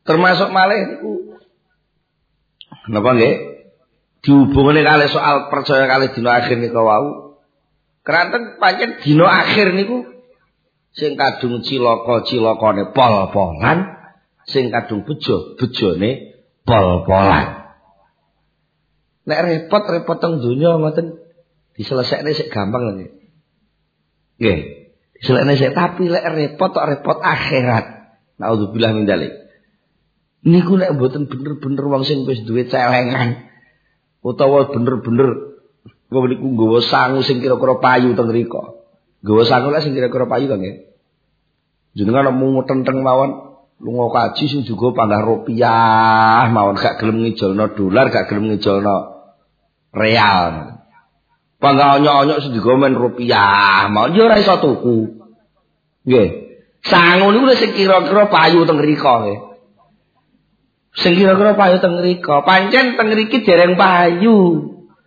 Termasuk malih niku napa nggih? Dihubungane kalih soal percaya kalih dina akhir niku wau. Keranten pancen dina akhir niku sing kadung cilaka-cilakane pol-polan, sing kadung bejo-bejone pol-polan. Nek repot-repot teng donya ngoten diselesekne sik gampang lho. Nggih, diselesekne sik tapi lek repot tok repot akhirat. Naudzubillah min dzalik. Niku nek mboten bener-bener wong sing wis duwe celengan utawa bener-bener wong niku nggawa sangu sing kira-kira payu teng mriku. Nggawa sangu lek sing kira-kira payu to nggih. Jenengan mung tenteng mawon lunga kaji sing juga panggah rupiah mawon gak gelem ngijolno dolar, gak gelem ngijolno real. Panggah onyok-onyok sing juga men rupiah mawon yo ora iso tuku. Nggih. Sangu niku sing kira-kira payu teng mriku nggih. Sing kira-kira payu teng mriku, pancen teng mriki dereng payu.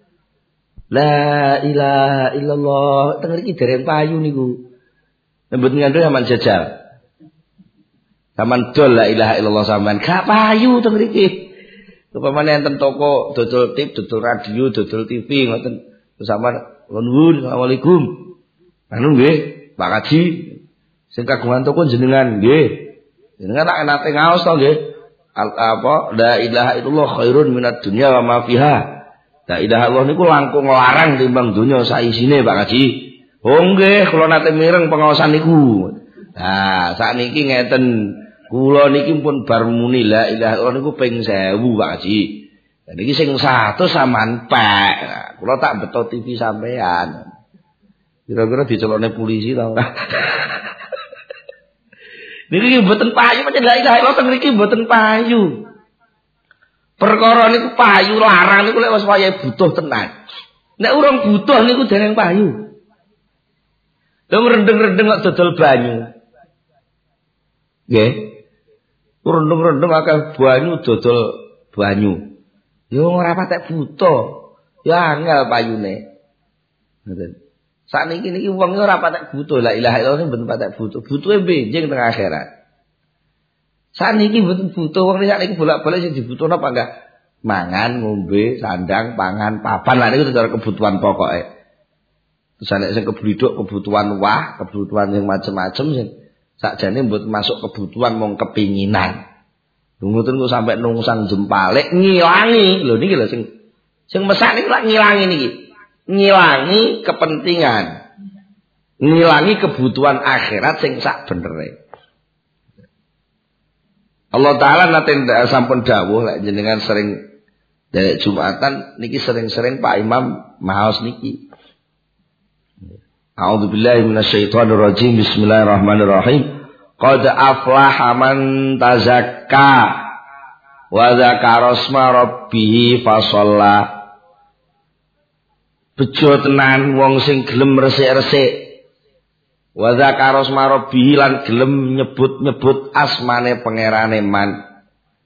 La ilaha illallah, teng mriki dereng payu niku. Mboten ngandel sampean jajal. Sampean dol la ilaha illallah sampean gak payu teng mriki. Upamane enten toko dodol tip, dodol radio, dodol TV ngoten. Terus sampean nuwun, asalamualaikum. Anu nggih, Pak Kaji. Sing kagungan toko jenengan nggih. Jenengan tak nate ngaos to nggih. La ilaha illallah khairun minad dunya wa ma fiha. La ilaha illallah niku langkung larang timbang donya saisine Pak Kaji. Oh nggih, kula nate mireng pengaosan niku. Nah, sakniki ngeten, kula niki pun bar muni la ilaha illallah niku ping 1000 Pak Kaji. Lah niki sing 100 sampean pek. Nah, kula tak beto TV sampean. Kira-kira dicelokne polisi ta ora? Niki mboten payu pancen la ilaha illallah teng mriki mboten payu. Perkara niku payu larang niku lek wis wayahe butuh tenan. Nek urung butuh niku dereng payu. Lha rendeng-rendeng kok dodol banyu. Nggih. Rendeng-rendeng akeh banyu dodol banyu. Yo ora patek butuh. Ya angel payune. Ngoten. Sakniki niki wong ora patek butuh la ilaha illallah mboten patek butuh. Butuhe benjing teng akhirat. Sakniki mboten butuh wong sakniki bolak-balik sing dibutuhno apa enggak? Mangan, ngombe, sandang, pangan, papan lah niku cara kebutuhan pokoke. Terus nek sing kebutuhan wah, kebutuhan yang macam-macam sing sakjane mboten masuk kebutuhan mung kepinginan. Ngoten kok sampai nungsang jempale ngilangi. Lho niki lho sing mesak niku lak ngilangi niki. Ngilangi kepentingan, ngilangi kebutuhan akhirat sing sak benere. Allah Ta'ala nate sampun dawuh lek jenengan sering dari Jumatan niki sering-sering Pak Imam maos niki. A'udzubillahi minasyaitonir rajim. Bismillahirrahmanirrahim. Qad aflaha man tazakka wa dzakara asma rabbih fasalla. Bejo tenan wong sing gelem resik-resik. Wa dzakara asma rabbih lan gelem nyebut-nyebut asmane pangerane man.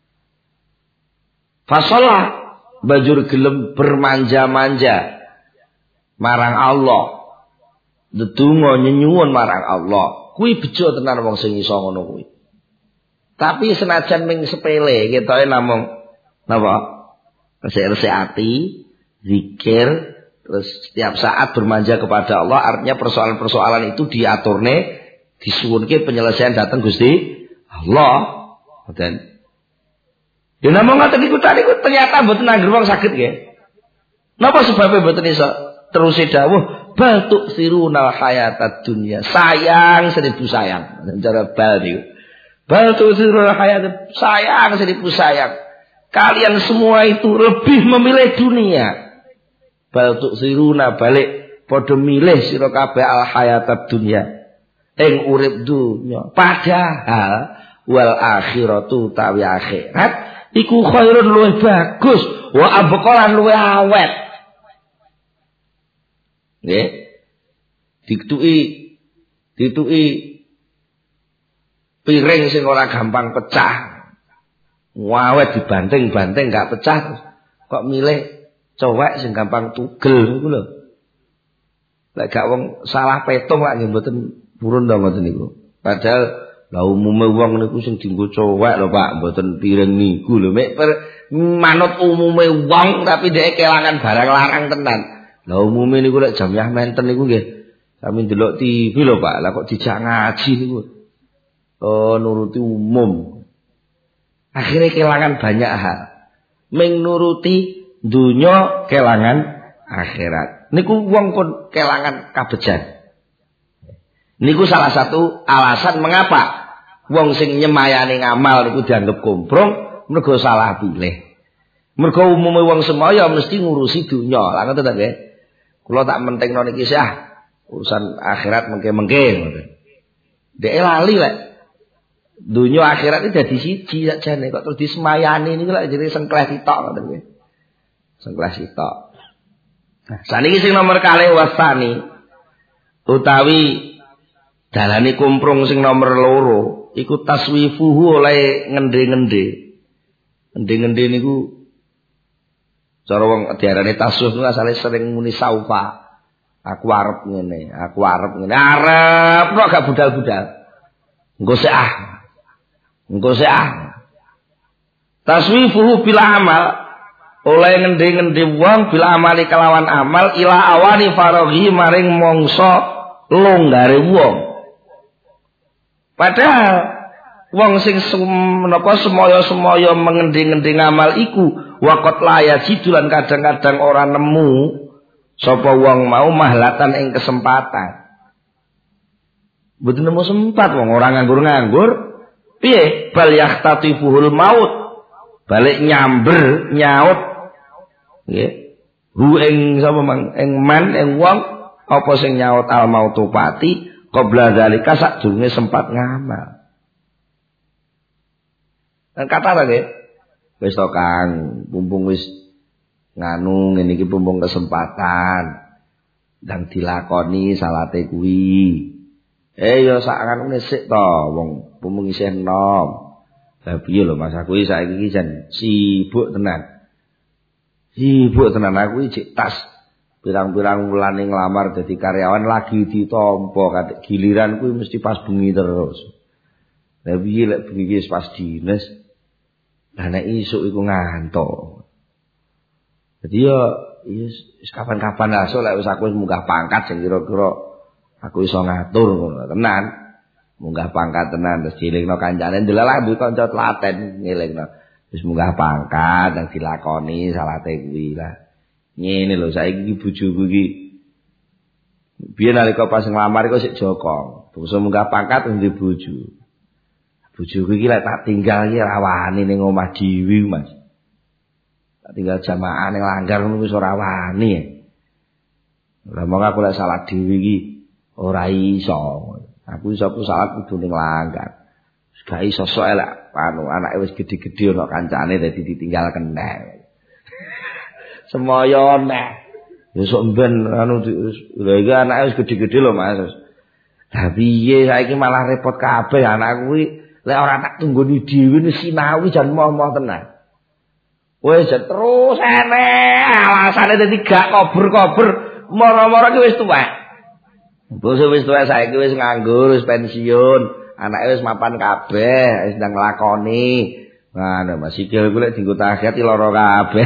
Fasalla bajur gelem bermanja-manja marang Allah. Ndedonga nyenyuwun marang Allah. Kuwi bejo tenan wong sing iso ngono kuwi. Tapi senajan ming sepele ketoke namung napa? Resik-resik ati, zikir. Terus setiap saat bermanja kepada Allah, artinya persoalan-persoalan itu diaturne, disuwunke penyelesaian datang Gusti Allah. Dan ya namung ngoten niku ternyata mboten anggere wong saged nggih. Napa sebabnya mboten iso terus dawuh bal tu'sirunal hayatad dunya. Sayang 1000 sayang. Cara bal niku. Bal tu'sirunal hayatad sayang 1000 sayang. Kalian semua itu lebih memilih dunia. Bal tu'siruna balik padha milih sira kabeh al hayatad dunya ing urip dunya padahal wal akhiratu tawi akhirat iku khairun luwih bagus wa abqalan luwih awet. Nggih dituki piring sing ora gampang pecah awet dibanting-banting gak pecah kok milih cowek sing gampang tugel niku lho. Lek gak wong salah petung lak nggih mboten purun to ngoten niku. Padahal Lah umume wong niku sing dienggo cowek lho Pak, mboten piring niku lho. Mek manut umume wong tapi dhek kelangan barang larang tenan. Lah umume niku lek jamiah menten niku nggih sami ndelok TV lho Pak. Lah kok dijak ngaji niku. Oh nuruti umum. Akhirnya kelangan banyak hal. Ming nuruti dunya kelangan akhirat. Niku wong pun kelangan kabejan. Niku salah satu alasan mengapa wong sing nyemayani ngamal niku dianggap kumprung mergo salah pilih. Mergo umume wong semaya mesti ngurusi dunya. Lah ngoten ta nggih. Kula tak mentingno niki urusan akhirat mengke-mengke ngoten. Dek lali lek. Dunya akhirat iki dadi siji sakjane kok terus disemayani niku lek jenenge sengkleh sitok ngoten nggih. Sengkleh sitok. Nah, saniki sing nomor kalih wasani utawi dalane kumprung sing nomor loro iku taswifuhu oleh ngende-ngende. Ngende-ngende niku cara wong diarani taswif niku asale sering muni saufa. Aku arep ngene, aku arep ngene. Arep kok gak budal-budal. Engko sik ah. Engko sik ah. Taswifuhu bil amal oleh ngende-ngende wong bil amali kelawan amal ila awani faraghi maring mangsa longgare wong. Padahal wong sing menapa semaya-semaya mengendi-endi ngamal iku waqat laya jidulan kadang-kadang ora nemu sapa wong mau mahlatan ing kesempatan. Mboten nemu sempat wong ora nganggur-nganggur. Piye bal yahtatifuhul maut. Balik nyamber nyaut nggih. Hu ing sapa mang ing man ing wong apa sing nyaut al mautu pati qabla zalika sadurunge sempat ngamal. Dan kata ta nggih. Wis to Kang, mumpung wis nganu ngene iki mumpung kesempatan. Ndang dilakoni salate kuwi. Ya sak anune sik to wong mumpung isih enom. Lah piye lho Mas aku iki saiki iki jan sibuk tenan. Sibuk tenan aku iki tas pirang-pirang wulane nglamar dadi karyawan lagi ditampa katik giliran kuwi mesti pas bengi terus. Lah piye lek bengi wis pas dinas. Lah nek isuk iku ngantuk. Dadi ya wis kapan-kapan lah sok lek wis aku wis munggah pangkat sing kira-kira aku iso ngatur ngono tenan. Munggah pangkat tenan terus dilingno kancane ndelalah duwe kanca telaten ngelingno. Wis munggah pangkat dan dilakoni salate kuwi lah. Ngene lho saiki iki bojoku iki. Biyen nalika pas nglamar iku sik jokong. Bangsa munggah pangkat ndek bojo. Bojoku iki lek tak tinggal iki ra wani ning omah dhewe, Mas. Tak tinggal jamaah ning langgar ngono wis ora wani. Lah mong aku lek salah dhewe iki ora iso. Aku iso aku salah kudu ning langgar. Wis gak iso sok elek anu anake wis gedhe-gedhe ana kancane dadi ditinggal keneh. Semaya neh. Ya sok ben anu lha iki anake wis gedhe-gedhe lho Mas. Lah piye saiki malah repot kabeh anak kuwi lek ora tak tunggoni dhewe wis sinau jan moh-moh tenan. Wis terus eneh alasane dadi gak kober-kober moro-moro ki wis tuwek. Bose wis tuwek saiki wis nganggur, wis pensiun, anake wis mapan kabeh, wis ndang nglakoni. Ngono Mas sikil ku lek dienggo tahiyat lara kabeh.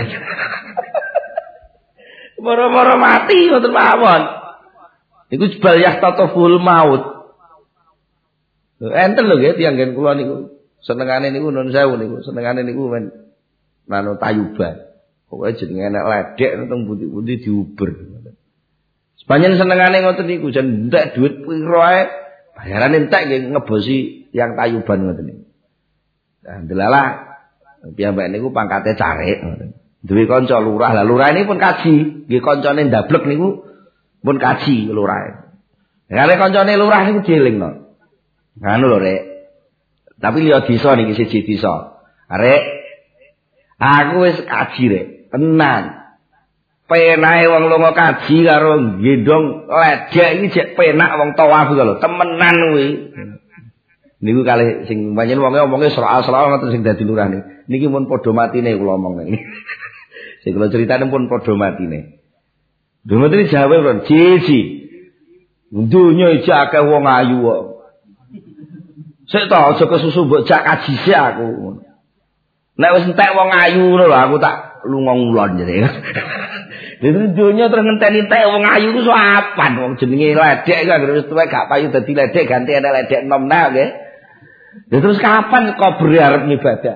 Moro-moro mati ngoten mawon. Iku jebal yahtatuful maut. Enten lho nggih tiyang nggen kula niku. Senengane niku nun sewu niku, senengane niku men nanu tayuban. Pokoke jenenge nek ledek nang pundi-pundi diuber. Sepanjang senengane ngoten niku jan entek dhuwit pira ae bayarane entek nggih ngebosi yang tayuban ngoten niku. Nah, delalah piyambak niku pangkate carik ngoten. Duwe kanca lurah. Lah lurah ini pun kaji, nggih kancane ndablek niku pun kaji lurah. Kare kancane lurah niku dielingno. Nganu lho Rek. Tapi liya desa niki siji desa. Rek aku wis kaji Rek, tenan. Penahe wong lunga kaji karo gendong ledek iki jek penak wong tawaf lho, temenan kuwi. Niku kalih sing panjen wonge omonge soal-soal ngoten sing dadi lurah niki. Niki mun padha matine kula omong niki. Sing kula critane pun padha matine. Dhumatine jawe lho, siji. Dunya iki akeh wong ayu kok. Sik to aja kesusu mbok jak kaji sik aku. Nek wis entek wong ayu ngono lho aku tak lunga ngulon jare. Dadi dunya terus ngenteni entek wong ayu ku soapan wong jenenge ledek kan wis tuwek gak payu dadi ledek ganti ana ledek enom nah nggih. Ya terus kapan kok berharap ibadah?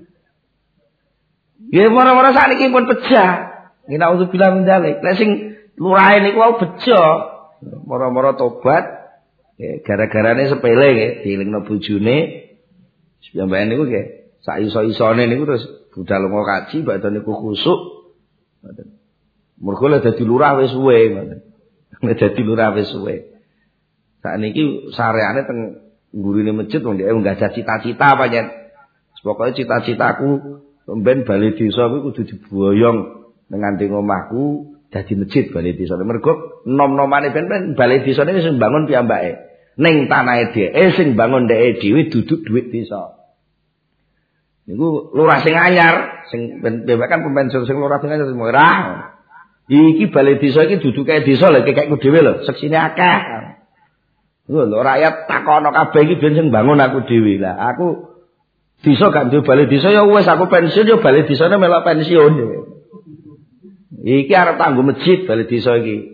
Ya mara-mara sakniki pun pecah. Nek auzubillah min dzalik. Nek sing lurahe niku wau bejo. Mara-mara tobat. Ya gara-garane sepele nggih, dielingno bojone. Piyambake niku nggih, sak iso-isone niku terus budal lunga kaji badhe niku khusuk. Ngoten. Mergo lek dadi lurah wis suwe ngoten. Nek dadi lurah wis suwe. Sakniki sareane teng ngurine masjid wong dhek enggak ada cita-cita pancen. Pokoke cita-citaku ben bali desa kuwi kudu diboyong nang ngandheng omahku dadi masjid bali desa. Mergo nom-nomane ben bali desane wis mbangun piyambake. Ning tanahe dhek sing bangun dhek dhewe duduk dhuwit desa. Niku lurah sing anyar, sing ben kan pembensun sing lurah sing anyar merah. Iki bali desa iki duduke desa lho kekekku dhewe lho, seksine akeh. Lho rakyat takono kabeh iki ben sing bangun aku dhewe. Lah aku desa gak duwe bali desa ya wis aku pensiun ya bali desane melok pensiun. Iki arep tanggo masjid bali desa iki.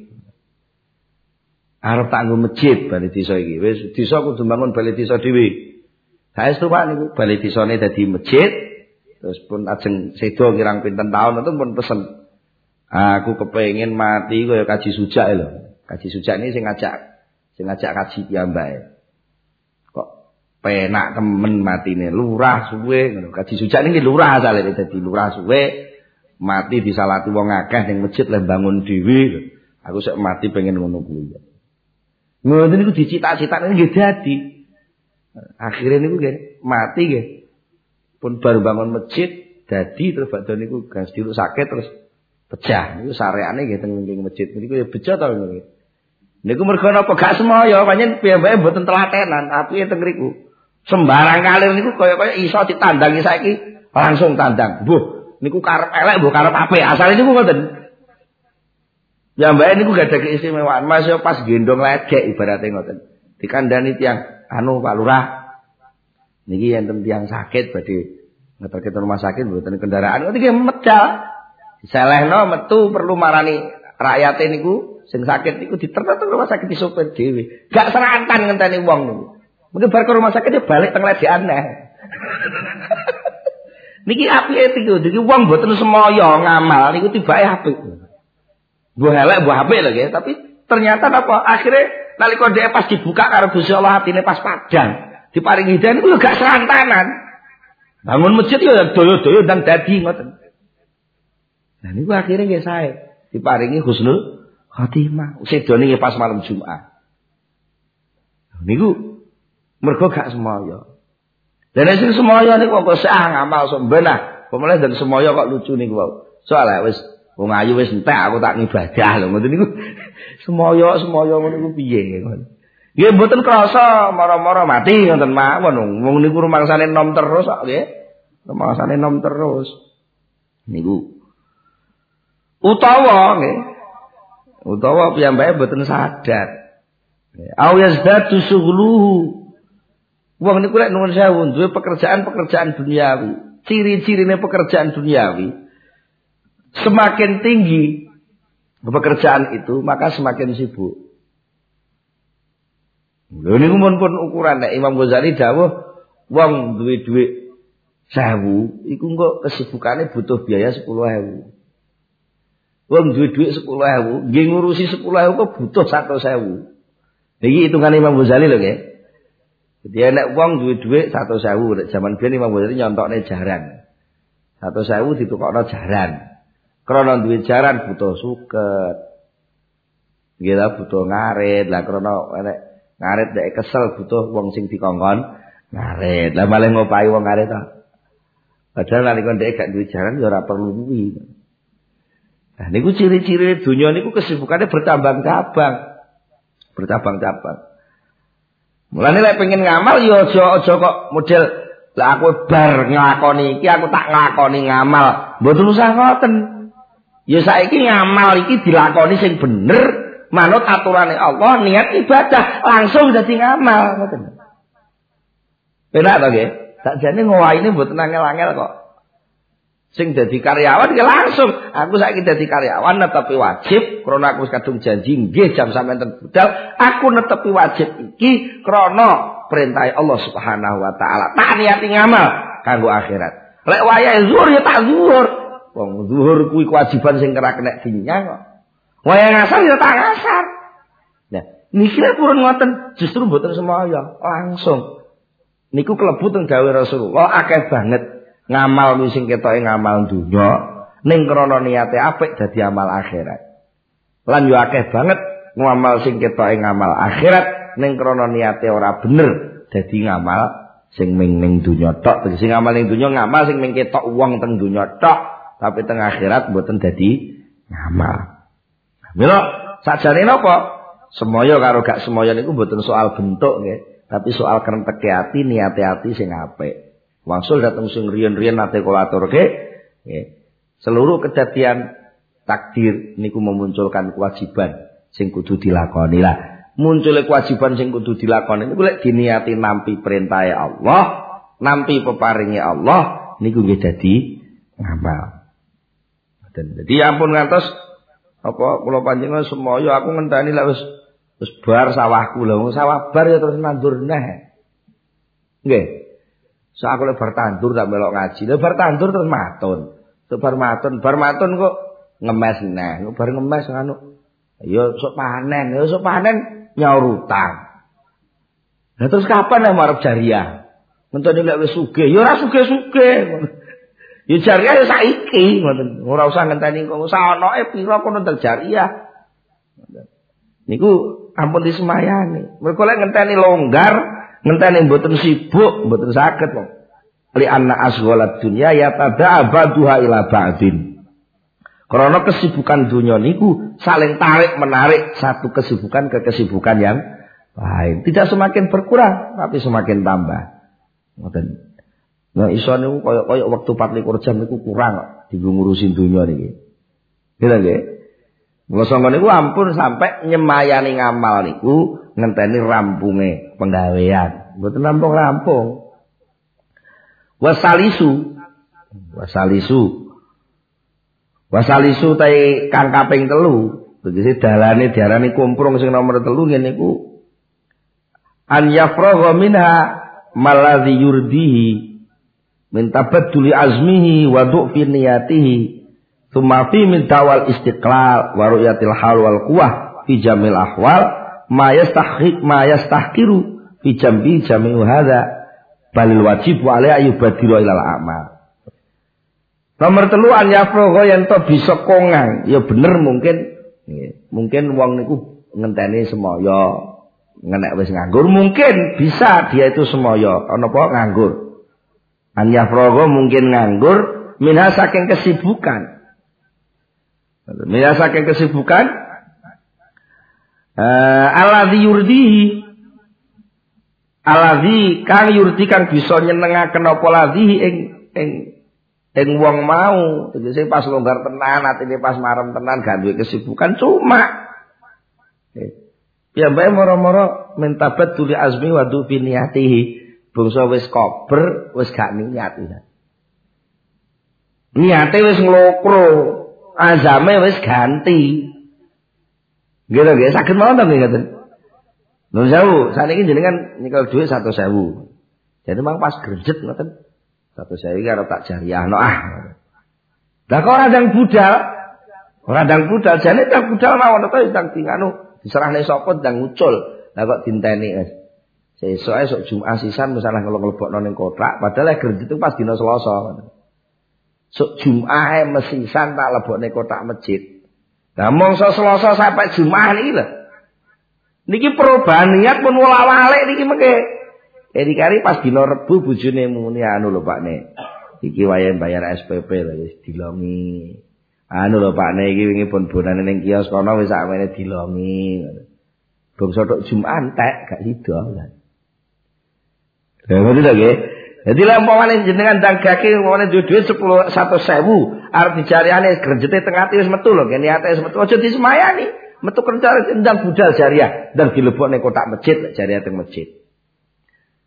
Arep tanggo masjid bali desa iki. Wis desa kudu bangun bali desa dhewe. Saestu Pak niku bali desane dadi masjid. Terus pun ajeng sedo kirang pinten taun itu pun pesen. Aku kepengin mati kaya kaji sujak lho. Kaji sujak ini sing ngajak kaji piyambake. Kok penak temen matine lurah suwe ngono. Kaji sujak niki lurah asale dadi lurah suwe. Mati disalati wong akeh ning masjid le bangun dhewe. Aku sik mati pengen ngono kuwi. Ngoten niku dicita-citane nggih dadi. Akhire niku nggih mati nggih. Pun baru bangun masjid dadi terus badhe niku gas diruk sakit terus pecah. Niku sareane nggih teng ning masjid niku ya bejo to niku. Niku mergo napa gak semaya pancen piyambake mboten telatenan apike teng mriku. Sembarang kalir niku kaya-kaya iso ditandangi saiki langsung tandang. Mbuh niku karep elek mbuh karep apik. Asale niku ngoten. Piyambake niku gak ada keistimewaan. Mas yo pas gendong ledek ibarate ngoten. Dikandani tiyang anu Pak Lurah. Niki enten tiyang sakit badhe ngeterke rumah sakit mboten kendaraan. Ngoten iki medal. Diselehno metu perlu marani rakyate niku sing sakit niku diterno teng rumah sakit disopir dhewe. Gak serantan ngenteni wong niku. Mungkin bar ke rumah sakit dia balik teng ledekan neh. Niki apike niku, niki wong mboten semaya ngamal niku tibake apik. Mbah elek mbah apik lho nggih, tapi ternyata apa akhire nalika dhek pas dibuka karo Gusti Allah atine pas padang, diparingi hidayah niku gak serantanan. Bangun masjid yo doyo-doyo ndang dadi ngoten. Nah niku akhire nggih sae diparingi husnul khotimah. Sedone nggih pas malam Jumat. Niku mergo gak semaya. Dan sing semaya niku kok sah ngamal sok benah. Pemene dan semaya kok lucu niku wae. Soale wis wong ayu wis entek aku tak ngibadah lho ngoten niku. Semaya ngono niku piye ngoten. Nggih mboten krasa mara-mara mati ngoten mawon. Wong niku rumangsane nom terus kok nggih. Rumangsane nom terus. Niku utawa nggih. Utawa piyambake mboten sadar. Au yazdatu sughluhu. Wong niku lek nuwun sewu duwe pekerjaan-pekerjaan duniawi. Ciri-cirine pekerjaan duniawi semakin tinggi pekerjaan itu maka semakin sibuk. Lho niku pun ukuran nek Imam Ghazali dawuh wong duwe dhuwit 1000 iku kok kesibukane butuh biaya 10.000. Wong duwe dhuwit 10.000 nggih ngurusi 10.000 kok butuh 100.000. Niki hitungane Imam Ghazali lho nggih. Jadi nek wong duwe dhuwit 100.000 zaman biyen Imam Ghazali nyontokne jaran. 100.000 ditukokno jaran. Krana duwe jaran butuh suket. Nggih ta butuh ngarit. Lah krana nek ngarit nek kesel butuh wong sing dikongkon ngarit. Lah malah ngopahi wong ngarit ta. Padahal nalika ndek gak duwe jaran ya ora perlu kuwi. Nah niku ciri-ciri donya niku kesibukannya bercabang-cabang. Bercabang-cabang. Mulane lek pengen ngamal ya aja kok model lah aku bar nglakoni iki aku tak nglakoni ngamal. Mboten usah ngoten. Ya saiki ngamal iki dilakoni sing bener manut aturane Allah, niat ibadah langsung dadi ngamal ngoten. Penak to nggih? Sakjane ngowahi mboten angel-angel kok. Sing dadi karyawan ya langsung. Aku saiki dadi karyawan netepi wajib krana aku wis kadung janji nggih jam sampeyan ten budal, aku netepi wajib iki krana perintah Allah Subhanahu wa taala. Tak niati ngamal kanggo akhirat. Lek wayahe zuhur ya tak zuhur. Wong zuhur kuwi kewajiban sing ora kena dinyang kok. Wayahe ngasar ya tak ngasar. Nah, niki lek purun ngoten justru mboten semaya, langsung. Niku klebu teng gawe Rasulullah akeh banget ngamal sing ketoke ngamal dunya ning krana niate apik dadi amal akhirat. Lan yo akeh banget ngamal sing ketoke ngamal akhirat ning krana niate ora bener dadi ngamal sing ning dunya tok. Sing ngamal ning dunya ngamal sing mung ketok wong teng dunya tok, tapi teng akhirat mboten dadi ngamal. Mila sakjane napa? Semoyo karo gak semoyo niku mboten soal bentuk nggih. Tapi soal kerenteke ati, niate ati sing apik. Wangsul dateng sing riyen-riyen nate kula aturke, seluruh kedadian takdir niku memunculkan kewajiban sing kudu dilakoni lah. Muncule kewajiban sing kudu dilakoni niku lek diniati nampi perintahe Allah, nampi peparinge Allah, niku nggih dadi ngamal. Dan dadi ampun ngantos apa kula panjenengan semaya aku ngenteni lek wis bar sawahku lho, sawah bar ya terus nandur neh. Nggih. So aku lek bar tandur tak melok ngaji. Lek bar tandur terus matun. Terus bar matun kok ngemes neh. Bar ngemes anu. Ya sok panen nyaur utang. Lah terus kapan ya marep jariah? Ngenteni lek wis sugih, ya ora sugih-sugih. Ya jariah ya saiki ngoten. Ora usah ngenteni kok saonoke pira kono ndak jariah. Niku ampun disemayani. Mergo lek ngenteni longgar, ngenteni mboten sibuk, mboten saged kok. Li anna asghalat dunya yatada'abaduha ila ba'din. Karena kesibukan dunia niku saling tarik menarik satu kesibukan ke kesibukan yang lain. Tidak semakin berkurang, tapi semakin tambah. Ngoten. Nah iso niku koyo wektu 24 jam niku kurang kok dienggo ngurusin dunia niki. Nggih nggih. Mula sangka niku ampun sampai nyemayani ngamal niku ngenteni rampunge penggawean. Mboten rampung-rampung. Wasalisu tae kang kaping 3. Tegese dalane diarani kumprung sing nomor 3 ngene niku an yafragha minha maladhi yurdihi min tabadduli azmihi wa du'fi niyatihi. Tsumma fi min tawal istiqlal wa ru'yatil hal wal quwwah fi jamil ahwal ma yastahqiru fi jambi jami'u hadza balil wajib wa alaihi ayubadiru ilal amal. Nomor 3 an yafragha yen to bisa kongang ya bener mungkin wong niku ngenteni semaya ngenek wis nganggur mungkin bisa dia itu semaya ana apa nganggur. An yafragha mungkin nganggur minha saking kesibukan. Saking kesibukan alladzi yurdihi alladzi kang yurdi kang bisa nyenengaken apa ladzi ing wong mau tegese pas longgar tenan atine pas marem tenan gak duwe kesibukan cuma ya bae moro-moro mentabat tuli azmi wa du fi niyatihi bangsa wis kober wis gak niat ya. Niate wis nglokro azame wis ganti. Gitu nggih, saged mawon to nggih ngoten. Nun sewu, saniki jenengan nyekel dhuwit 100.000. Jadi mang pas grejet ngoten. 100.000 karo tak jariahno ah. Lah kok ora ndang budal, jane tak budal mawon to ndang dinganu diserahne sapa ndang ngucul. Lah kok dinteni wis. Sesuk esuk Jumat sisan misalnya ngelebokno ning kotak, padahal grejet itu pas dina Selasa. Sok Jumat mesisan tak lebokne kotak masjid. Lah mongso Selasa sampai Jumat niki lho. Niki perubahan niat pun wala-walik niki mengke. Kari pas dina Rebu bojone muni anu lho Pakne. Iki wayahe bayar SPP lho wis dilongi. Anu lho Pakne iki wingi pun bonane ning kios kono wis sakmene dilongi. Bangsa tok Jumat entek gak sida. Lah ngono lho nggih. Jadi lampauane jenengan dagake umpamane duwe dhuwit 100.000 arep dijariane grejete tengah ati wis metu lho kene ate wis metu aja disemayani metu kerja ndang budal jariah ndang dilebokne kotak masjid jariah teng masjid.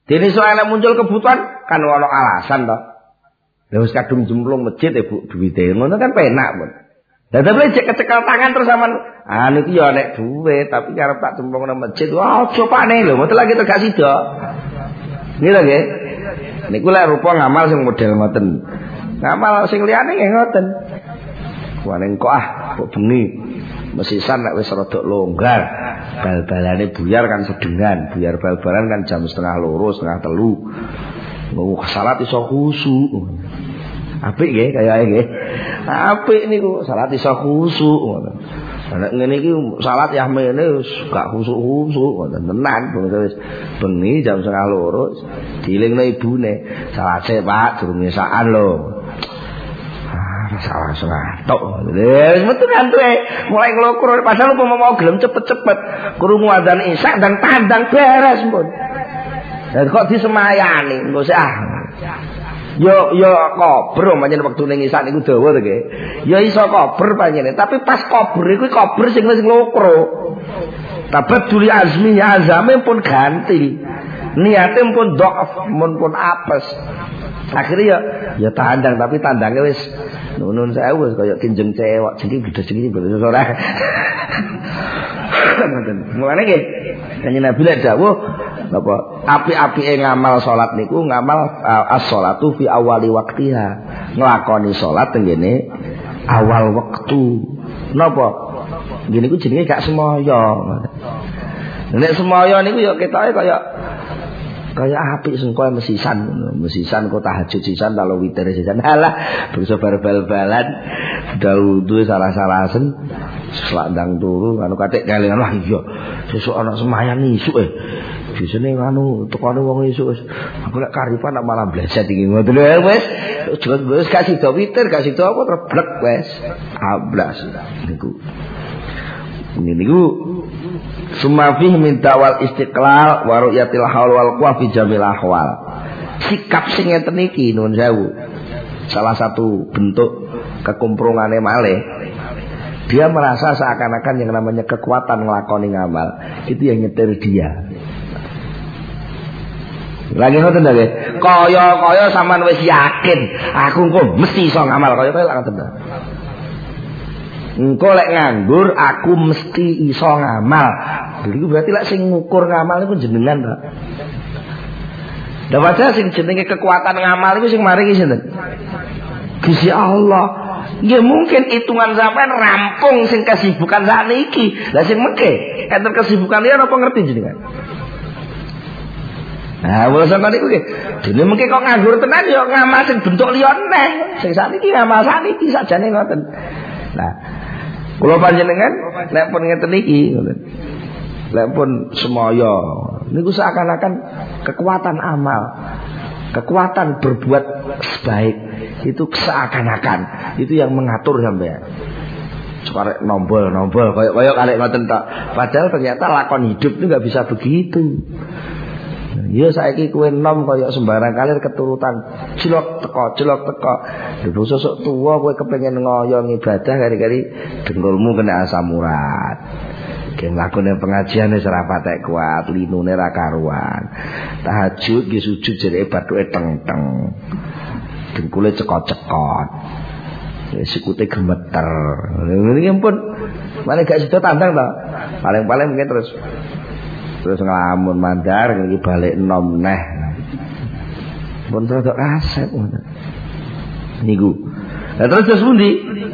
Dene sok ana muncul kebutuhan kan ono alasan to. Lah wis kadung jemplung masjid Bu duwite ngono kan penak pun. Lah tapi cek kecekel tangan terus sampean niku ya nek duwe tapi karep tak jemplung nang masjid. Wah, aja pakne lho, mboten lagi tegak sida. Nggih lho nggih. Niku lek rupa ngamal sing model ngoten. Ngamal sing liyane nggih ngoten. Wane kok bengi mesisan nek wis rada longgar. Bal-balane buyar kan sedengan, buyar bal-balan kan jam 2:30, 2:30. Mau salat iso khusyuk. Apik nggih kaya nggih. Apik niku salat iso khusyuk ngono. Nek ngene iki salat ya mene wis gak khusyuk-khusyuk ngoten tenan wis bengi jam 2:30 dielingno ibune. Salate Pak durung ngesaan lho. Salah ngatok. Wis metu kantuke mulai nglokro padahal umpama mau gelem cepet-cepet krungu adzan isya dan tandang beres pun. Lah kok disemayani engko sik Yo kober pancen wektune ngisak niku dawa to nggih. Ya iso kober pancen, tapi pas kober iku kober sing wis nglokro. Tabadul azmi azame pun ganti. Niate pun dhaaf, pun apes. Akhirnya ya tandang tapi tandangnya wis nun sewu kaya kinjeng cewek jadi gede segini bener ora. Mulane nggih kanjeng Nabi lek dawuh napa api-apike ngamal salat niku ngamal as-shalatu fi awali waqtiha. Nglakoni salat tenggene awal wektu. Napa? Ngene iku jenenge gak semaya. Nek semaya niku ya ketoke kaya apik sing kowe mesisan kok tahajud sisan kalau witir sisan halah bisa bal-balan wudu salah-salasen selandang turu anu katik kelingan wah iya sesuk ana semayan isuk biasane anu tekane wong isuk aku lek karipan malah bleset iki ngoten lho wis kasih do witir kasih do apa terblek wis ablas niku Sumafih minta wal istiqlal wa ru'yatil haul wal quwa fi jamil ahwal. Sikap sing ngeten iki nuwun sewu. Salah satu bentuk kekumprungane malih. Dia merasa seakan-akan yang namanya kekuatan nglakoni ngamal itu yang nyetir dia. Lagi ngoten ta nggih. Kaya sampean wis yakin aku engko mesti iso ngamal kaya lak ngoten ta. Engko lek nganggur aku mesti iso ngamal. Iku berarti lek sing ngukur ngamal iku jenengan ta. Lah padahal sing jenenge kekuatan ngamal iku sing maringi sinten? Gusti Allah. Ya mungkin hitungan sampean rampung sing kesibukan sakniki. Lah sing mengke enten kesibukan liya apa ngerti jenengan? Nah, wong sampean iku nggih. Dene mengke kok nganggur tenan ya ngamal sing bentuk liya neh. Sing sakniki ngamal sakniki sakjane ngoten. Nah, kula panjenengan nek pun ngeten iki ngoten. Nek pun semaya niku seakan-akan kekuatan amal, kekuatan berbuat baik itu seakan-akan itu yang mengatur sampean. Sekarang nombol kayak kalek ngoten tok. Padahal ternyata lakon hidup itu enggak bisa begitu. Ya saiki kowe nom kaya sembarang kalir keturutan cilok teko. Lho sosok tuwa kowe kepengin ngoyo ibadah kari-kari dengkulmu kena asam urat. Gen lakone pengajian wis ora patek kuat, linune ra karuan. Tahajud nggih sujud jenenge bathuke teng-teng. Dengkule cekot-cekot. Sikute gemeter. Niki pun mane gak sida tandang to. Paling-paling mungkin terus ngelamun mandar lagi balik nom neh pun rada kaset ngono niku lha terus pundi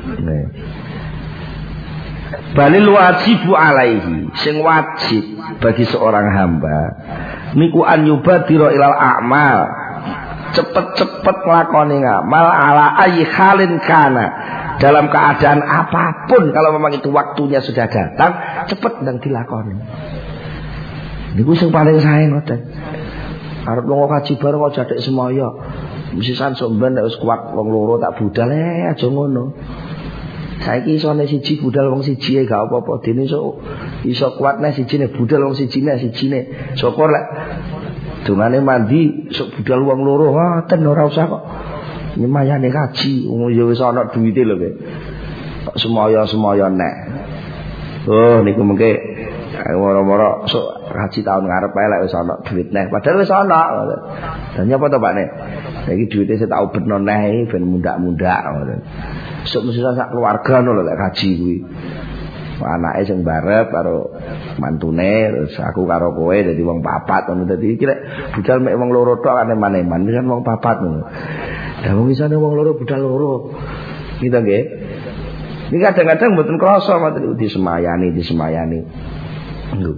balil wajibu alaihi sing wajib bagi seorang hamba niku an yubadira ilal a'mal cepet-cepet nglakoni ngamal ala ayyi halin kana dalam keadaan apapun kalau memang itu waktunya sudah datang cepet dan dilakoni. Niku sing paling sae ngoten. Arep lunga kaji bareng kok jadek semaya. Mesisan sok ben nek wis kuat wong loro tak budal aja ngono. Saiki isone siji budal wong siji gak apa-apa dene sok iso kuat nek sijine budal wong sijine. Syukur lek dongane mandi sok budal wong loro ngoten ora usah kok. Nyemayane kaji wong ya wis ana duwite lho kowe. Kok semaya nek. Oh niku mengke moro-moro sok haji tahun ngarep ae lek wis ana duit neh. Padahal wis ana. Dan nyapa to Pak nek? Saiki duwite sik tak ubetno neh ben mundak-mundak ngoten. Sok mesti sak keluarga lho lek haji kuwi. Anake sing barep karo mantune terus aku karo kowe dadi wong papat ngono dadi iki lek budal mek wong loro tok kan eman-eman kan wong papat ngono. Lah wong isane wong loro budal loro. Gitu nggih. Ini kadang-kadang mboten krasa ngoten disemayani. Lho.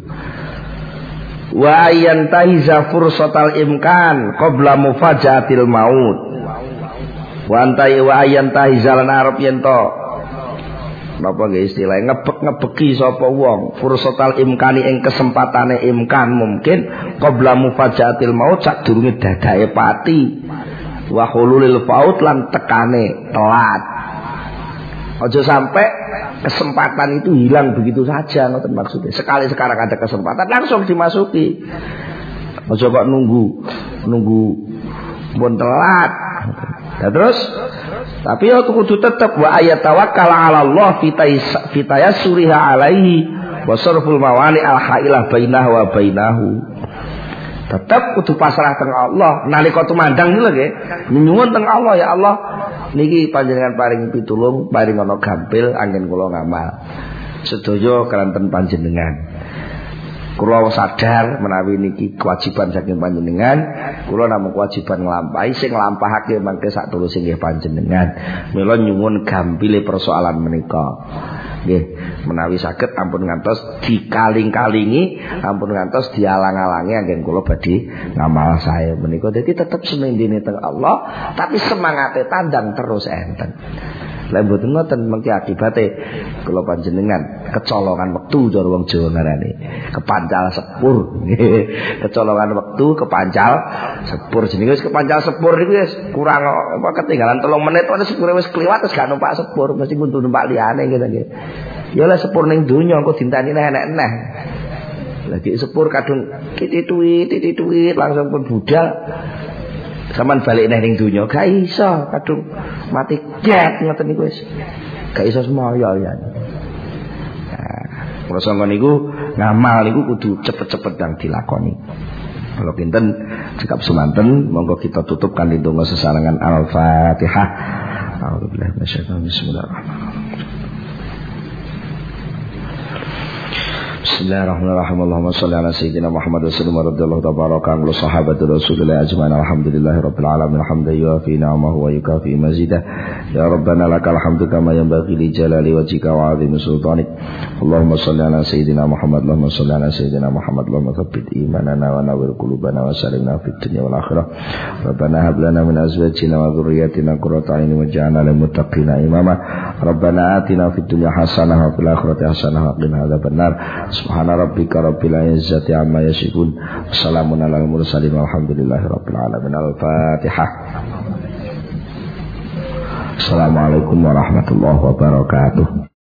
Wa yantahiza fursatal imkan qabla mufajatil maut. Wa yantahiza lan arep yen to napa nggih istilah ngebek-ngebeki sapa wong fursatal imkani ing kesempatane imkan mungkin qabla mufajatil maut sadurunge dadake pati wa hululil faut lan tekane telat. Aja sampai kesempatan itu hilang begitu saja ngoten maksudnya. Sekali sekarang ada kesempatan langsung dimasuki. Aja kok nunggu pun telat. Nah, terus tapi ya kudu tetep wa ayatawakkal 'ala Allah fi tayassuriha alaihi wa sarful mawani al hailah bainahu wa bainahu. Tetep kudu pasrah teng Allah nalika tumandang niku lho nggih. Nyuwun teng Allah ya Allah niki panjenengan paring pitulung, paring ana gampil anggen kula ngamal. Sedaya kelanten panjenengan. Kula sadar menawi niki kewajiban saking panjenengan, kula namung kewajiban nglampahi sing nglampahake mangke sak tulus nggih panjenengan. Mila nyuwun gampile persoalan menika. Nggih, menawi saged ampun ngantos dikaling-kalingi, ampun ngantos dialang-alangi anggen kula badhe ngamal sae menika. Dadi tetep semendine teng Allah, tapi semangate tandang terus enten. Lah mboten ngoten mengki akibate kula panjenengan kecolongan wektu cara wong Jawa ngarani. Kepancal sepur. Kecolongan wektu kepancal sepur. Jenenge wis kepancal sepur niku wis kurang apa ketinggalan 3 menit wis sepure wis kliwat wis gak numpak sepur, mesti kudu numpak liyane gitu nggih. Ya lah sepur ning donya engko dinteni enek-enek. Lagi sepur kadung titituit langsung pun budal. Saman balik ning donya gak iso kadung mati jet ngoten niku wis gak iso semoyo ya. Nah, prasangka niku ngamal niku kudu cepet-cepet dang dilakoni. Kalau kinten cekap semanten monggo kita tutup kanthi donga sesarengan Al-Fatihah. A'udzubillahi minasyaitonir rajim. Bismillahirrahmanirrahim. Bismillahirrahmanirrahim. Allahumma shalli ala sayyidina Muhammad wa sallim radhiyallahu tabaraka an sahabati Rasulillah ajma'in. Alhamdulillahirabbil alamin. Hamdan yuwafi ni'amahu wa yukafi mazidah. Ya Rabbana lakal hamdu kama yanbaghi li jalali wajhika wa 'azimi sultanik. Allahumma shalli ala sayyidina Muhammad. Allahumma shalli ala sayyidina Muhammad. Allahumma tsabbit imanana wa nawwir qulubana wa salimna fid dunya wal akhirah. Rabbana hab lana min azwajina wa dhurriyyatina qurrata a'yun waj'alna lil muttaqina imama. Rabbana atina fid dunya hasanah wa fil akhirati hasanah wa qina adzabannar. Subhana rabbika rabbil izzati amma yasifun. Wassalamun alal mursalin walhamdulillahi rabbil alamin. Al-Fatihah. Assalamualaikum warahmatullahi wabarakatuh.